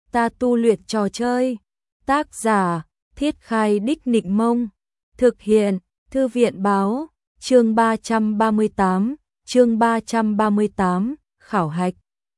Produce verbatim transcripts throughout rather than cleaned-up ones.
ta tu luyện trò chơi. Tác giả, Thiết Khai Đích Nịnh Mông. Thực hiện, Thư viện Báo. Chương ba trăm ba mươi tám, chương ba trăm ba mươi tám, khảo hạch.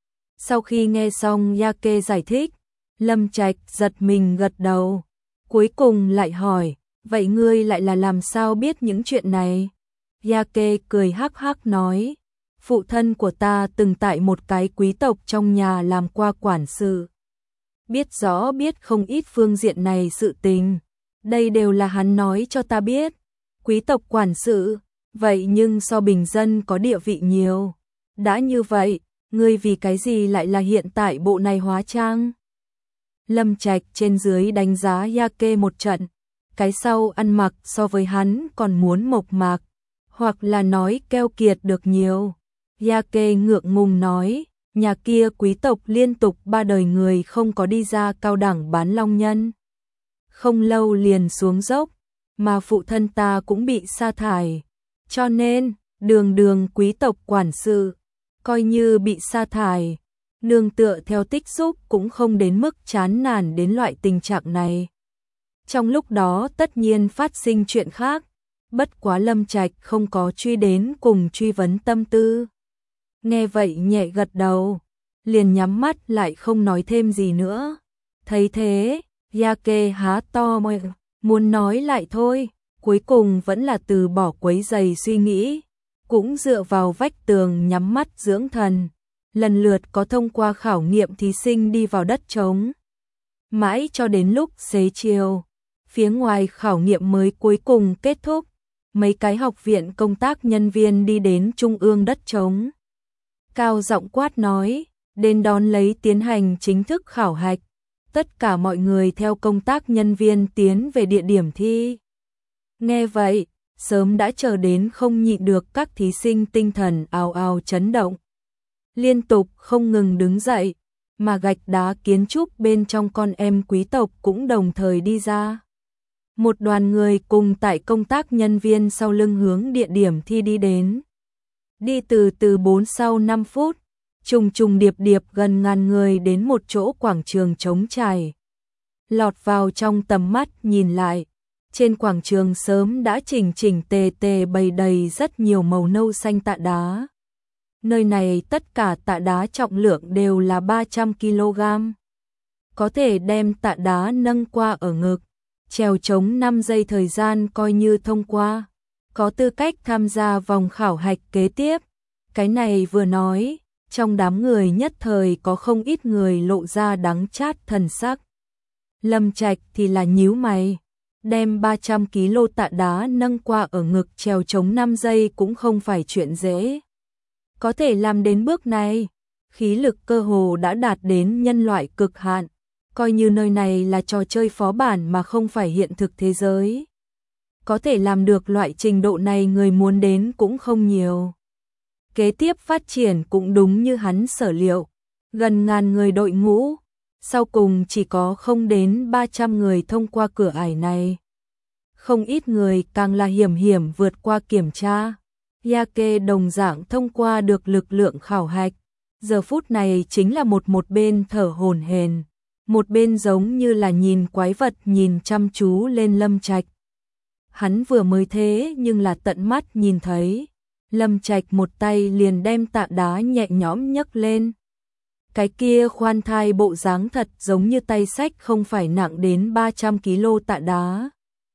Sau khi nghe xong Yake giải thích, Lâm Trạch giật mình gật đầu. Cuối cùng lại hỏi, vậy ngươi lại là làm sao biết những chuyện này? Yake cười hắc hắc nói, phụ thân của ta từng tại một cái quý tộc trong nhà làm qua quản sự. Biết rõ biết không ít phương diện này sự tình. Đây đều là hắn nói cho ta biết. Quý tộc quản sự, vậy nhưng so bình dân có địa vị nhiều. Đã như vậy, ngươi vì cái gì lại là hiện tại bộ này hóa trang? Lâm Trạch trên dưới đánh giá Yake một trận. Cái sau ăn mặc so với hắn còn muốn mộc mạc, hoặc là nói keo kiệt được nhiều. Yake ngượng ngùng nói, nhà kia quý tộc liên tục ba đời người không có đi ra cao đẳng bán long nhân. Không lâu liền xuống dốc, mà phụ thân ta cũng bị sa thải. Cho nên, đường đường quý tộc quản sự, coi như bị sa thải, nương tựa theo tích xúc cũng không đến mức chán nản đến loại tình trạng này. Trong lúc đó tất nhiên phát sinh chuyện khác, bất quá Lâm Trạch không có truy đến cùng truy vấn tâm tư. Nghe vậy nhẹ gật đầu, liền nhắm mắt lại không nói thêm gì nữa. Thấy thế, Yake há to môi, muốn nói lại thôi, cuối cùng vẫn là từ bỏ quấy giày suy nghĩ, cũng dựa vào vách tường nhắm mắt dưỡng thần. Lần lượt có thông qua khảo nghiệm thí sinh đi vào đất trống. Mãi cho đến lúc xế chiều, phía ngoài khảo nghiệm mới cuối cùng kết thúc, mấy cái học viện công tác nhân viên đi đến trung ương đất trống. Cao giọng quát nói, đến đón lấy tiến hành chính thức khảo hạch. Tất cả mọi người theo công tác nhân viên tiến về địa điểm thi. Nghe vậy, sớm đã chờ đến không nhịn được các thí sinh tinh thần ào ào chấn động. Liên tục không ngừng đứng dậy, mà gạch đá kiến trúc bên trong con em quý tộc cũng đồng thời đi ra. Một đoàn người cùng tại công tác nhân viên sau lưng hướng địa điểm thi đi đến. Đi từ từ bốn sau năm phút, trùng trùng điệp điệp gần ngàn người đến một chỗ quảng trường trống trải. Lọt vào trong tầm mắt nhìn lại, trên quảng trường sớm đã chỉnh chỉnh tề tề bày đầy rất nhiều màu nâu xanh tạ đá. Nơi này tất cả tạ đá trọng lượng đều là ba trăm ki lô gam. Có thể đem tạ đá nâng qua ở ngực, trèo trống năm giây thời gian coi như thông qua, có tư cách tham gia vòng khảo hạch kế tiếp. Cái này vừa nói, trong đám người nhất thời có không ít người lộ ra đắng chát thần sắc. Lâm Trạch thì là nhíu mày, đem ba trăm ki lô tạ đá nâng qua ở ngực trèo trống năm giây cũng không phải chuyện dễ. Có thể làm đến bước này, khí lực cơ hồ đã đạt đến nhân loại cực hạn, coi như nơi này là trò chơi phó bản mà không phải hiện thực thế giới. Có thể làm được loại trình độ này người muốn đến cũng không nhiều. Kế tiếp phát triển cũng đúng như hắn sở liệu, gần ngàn người đội ngũ, sau cùng chỉ có không đến ba trăm người thông qua cửa ải này. Không ít người càng là hiểm hiểm vượt qua kiểm tra. Yake đồng dạng thông qua được lực lượng khảo hạch, giờ phút này chính là một một bên thở hổn hển, một bên giống như là nhìn quái vật nhìn chăm chú lên Lâm Trạch. Hắn vừa mới thế nhưng là tận mắt nhìn thấy, Lâm Trạch một tay liền đem tạ đá nhẹ nhõm nhấc lên. Cái kia khoan thai bộ dáng thật giống như tay xách không phải nặng đến ba trăm ki lô tạ đá,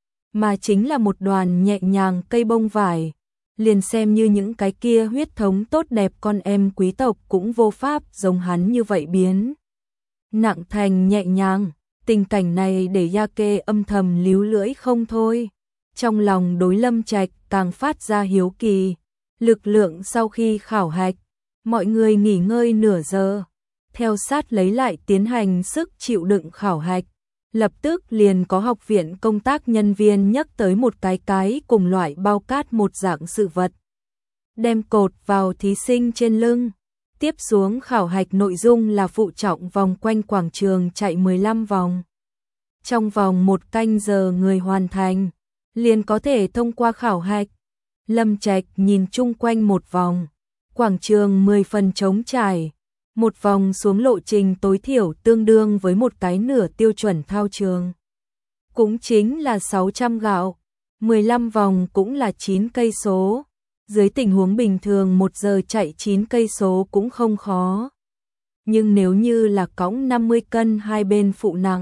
mà chính là một đoàn nhẹ nhàng cây bông vải. Liền xem như những cái kia huyết thống tốt đẹp con em quý tộc cũng vô pháp giống hắn như vậy biến nặng thành nhẹ nhàng. Tình cảnh này để Yake âm thầm líu lưỡi không thôi. Trong lòng đối Lâm Trạch càng phát ra hiếu kỳ. Lực lượng sau khi khảo hạch, mọi người nghỉ ngơi nửa giờ, theo sát lấy lại tiến hành sức chịu đựng khảo hạch. Lập tức liền có học viện công tác nhân viên nhắc tới một cái cái cùng loại bao cát một dạng sự vật. Đem cột vào thí sinh trên lưng. Tiếp xuống khảo hạch nội dung là phụ trọng vòng quanh quảng trường chạy mười lăm vòng. Trong vòng một canh giờ người hoàn thành, liền có thể thông qua khảo hạch. Lâm Trạch nhìn chung quanh một vòng, quảng trường mười phần trống trải. Một vòng xuống lộ trình tối thiểu tương đương với một cái nửa tiêu chuẩn thao trường. Cũng chính là sáu trăm gạo, mười lăm vòng cũng là chín cây số. Dưới tình huống bình thường một giờ chạy chín cây số cũng không khó. Nhưng nếu như là cõng năm mươi cân hai bên phụ nặng,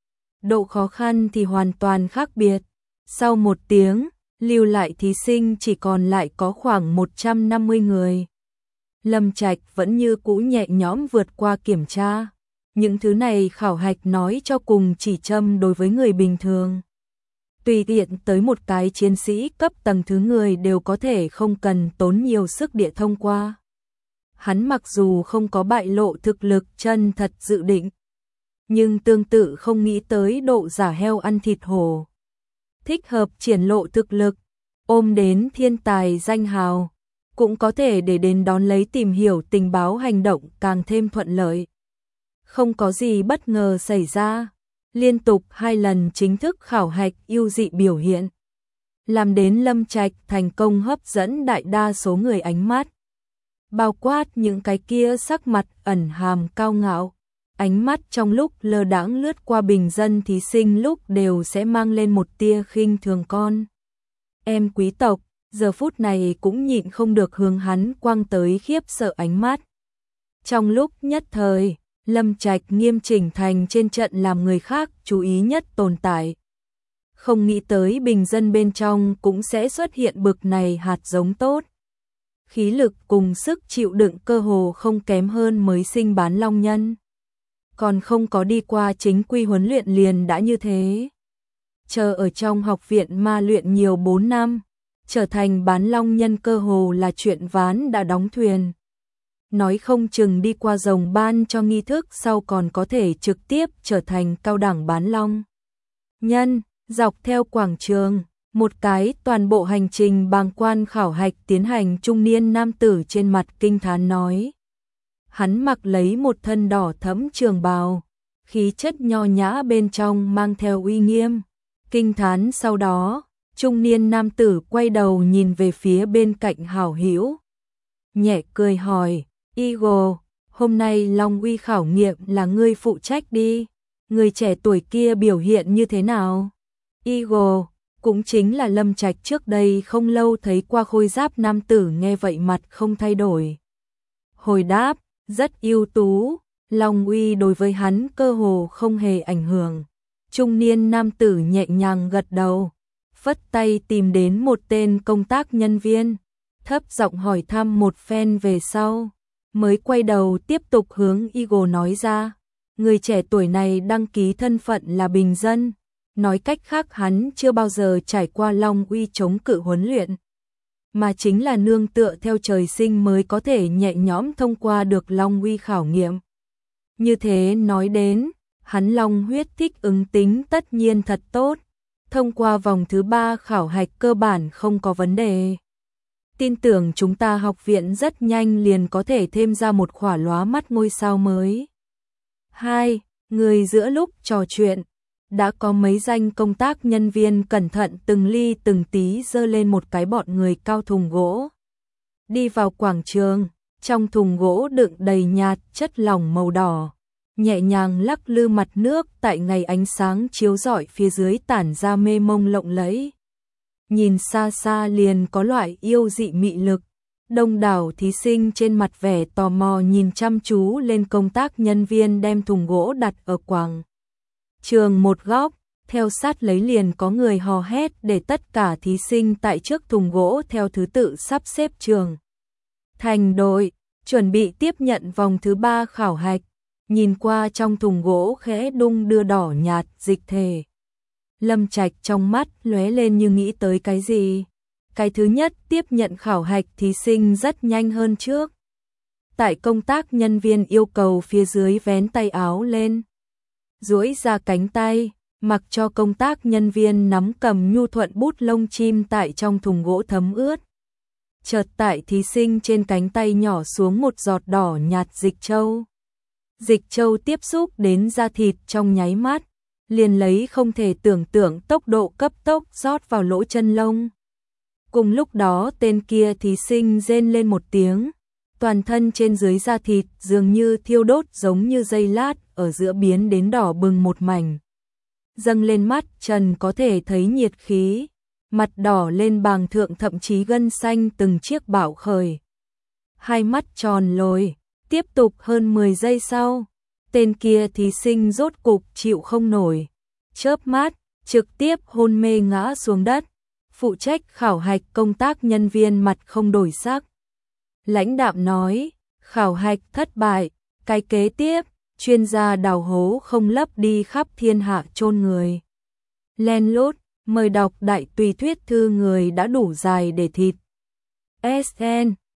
độ khó khăn thì hoàn toàn khác biệt. Sau một tiếng, lưu lại thí sinh chỉ còn lại có khoảng một trăm năm mươi người. Lâm Trạch vẫn như cũ nhẹ nhõm vượt qua kiểm tra. Những thứ này khảo hạch nói cho cùng chỉ châm đối với người bình thường. Tùy tiện tới một cái chiến sĩ cấp tầng thứ người đều có thể không cần tốn nhiều sức địa thông qua. Hắn mặc dù không có bại lộ thực lực chân thật dự định, nhưng tương tự không nghĩ tới độ giả heo ăn thịt hổ. Thích hợp triển lộ thực lực, ôm đến thiên tài danh hào, cũng có thể để đến đón lấy tìm hiểu tình báo hành động càng thêm thuận lợi. Không có gì bất ngờ xảy ra, liên tục hai lần chính thức khảo hạch ưu dị biểu hiện, làm đến Lâm Trạch thành công hấp dẫn đại đa số người ánh mắt. Bao quát những cái kia sắc mặt ẩn hàm cao ngạo, ánh mắt trong lúc lơ đãng lướt qua bình dân thí sinh lúc đều sẽ mang lên một tia khinh thường con em quý tộc, giờ phút này cũng nhịn không được hướng hắn quăng tới khiếp sợ ánh mắt. Trong lúc nhất thời, Lâm Trạch nghiêm chỉnh thành trên trận làm người khác chú ý nhất tồn tại. Không nghĩ tới bình dân bên trong cũng sẽ xuất hiện bực này hạt giống tốt. Khí lực cùng sức chịu đựng cơ hồ không kém hơn mới sinh bán long nhân. Còn không có đi qua chính quy huấn luyện liền đã như thế. Chờ ở trong học viện ma luyện nhiều bốn năm, trở thành bán long nhân cơ hồ là chuyện ván đã đóng thuyền. Nói không chừng đi qua rồng ban cho nghi thức sau còn có thể trực tiếp trở thành cao đẳng bán long nhân. Dọc theo quảng trường, một cái toàn bộ hành trình bàng quan khảo hạch tiến hành, trung niên nam tử trên mặt kinh thán nói. Hắn mặc lấy một thân đỏ thẫm trường bào, khí chất nho nhã bên trong mang theo uy nghiêm. Kinh thán sau đó, trung niên nam tử quay đầu nhìn về phía bên cạnh hảo hữu, nhẹ cười hỏi, Eagle, hôm nay Long Uy khảo nghiệm là ngươi phụ trách đi, người trẻ tuổi kia biểu hiện như thế nào? Eagle, cũng chính là Lâm Trạch trước đây không lâu thấy qua khôi giáp nam tử nghe vậy mặt không thay đổi. Hồi đáp, rất ưu tú, Long Uy đối với hắn cơ hồ không hề ảnh hưởng. Trung niên nam tử nhẹ nhàng gật đầu, phất tay tìm đến một tên công tác nhân viên, thấp giọng hỏi thăm một phen về sau, mới quay đầu tiếp tục hướng Eagle nói ra, người trẻ tuổi này đăng ký thân phận là bình dân, nói cách khác hắn chưa bao giờ trải qua Long Uy chống cự huấn luyện, mà chính là nương tựa theo trời sinh mới có thể nhẹ nhõm thông qua được Long Uy khảo nghiệm. Như thế nói đến, hắn long huyết thích ứng tính tất nhiên thật tốt, thông qua vòng thứ ba khảo hạch cơ bản không có vấn đề. Tin tưởng chúng ta học viện rất nhanh liền có thể thêm ra một khỏa lóa mắt ngôi sao mới. Hai, người giữa lúc trò chuyện, đã có mấy danh công tác nhân viên cẩn thận từng ly từng tí dơ lên một cái bọn người cao thùng gỗ. Đi vào quảng trường, trong thùng gỗ đựng đầy nhạt chất lỏng màu đỏ, nhẹ nhàng lắc lư mặt nước tại ngày ánh sáng chiếu rọi phía dưới tản ra mê mông lộng lẫy. Nhìn xa xa liền có loại yêu dị mị lực. Đông đảo thí sinh trên mặt vẻ tò mò nhìn chăm chú lên công tác nhân viên đem thùng gỗ đặt ở quảng trường một góc, theo sát lấy liền có người hò hét để tất cả thí sinh tại trước thùng gỗ theo thứ tự sắp xếp trường thành đội, chuẩn bị tiếp nhận vòng thứ ba khảo hạch. Nhìn qua trong thùng gỗ khẽ đung đưa đỏ nhạt dịch thể, Lâm Trạch trong mắt lóe lên như nghĩ tới cái gì. Cái thứ nhất, tiếp nhận khảo hạch thí sinh rất nhanh hơn trước. Tại công tác nhân viên yêu cầu phía dưới vén tay áo lên, duỗi ra cánh tay, mặc cho công tác nhân viên nắm cầm nhu thuận bút lông chim tại trong thùng gỗ thấm ướt. Chợt tại thí sinh trên cánh tay nhỏ xuống một giọt đỏ nhạt dịch châu. Dịch châu tiếp xúc đến da thịt trong nháy mắt, liền lấy không thể tưởng tượng tốc độ cấp tốc rót vào lỗ chân lông. Cùng lúc đó tên kia thí sinh rên lên một tiếng, toàn thân trên dưới da thịt dường như thiêu đốt giống như dây lát ở giữa biến đến đỏ bừng một mảnh. Dâng lên mắt Trần có thể thấy nhiệt khí, mặt đỏ lên bàng thượng thậm chí gân xanh từng chiếc bạo khởi. Hai mắt tròn lồi, tiếp tục hơn mười giây sau, tên kia thí sinh rốt cục chịu không nổi, chớp mắt, trực tiếp hôn mê ngã xuống đất. Phụ trách khảo hạch công tác nhân viên mặt không đổi sắc. Lãnh đạm nói, khảo hạch thất bại, cái kế tiếp, chuyên gia đào hố không lấp đi khắp thiên hạ chôn người. Len lút, mời đọc đại tùy thuyết thư người đã đủ dài để thịt. ét en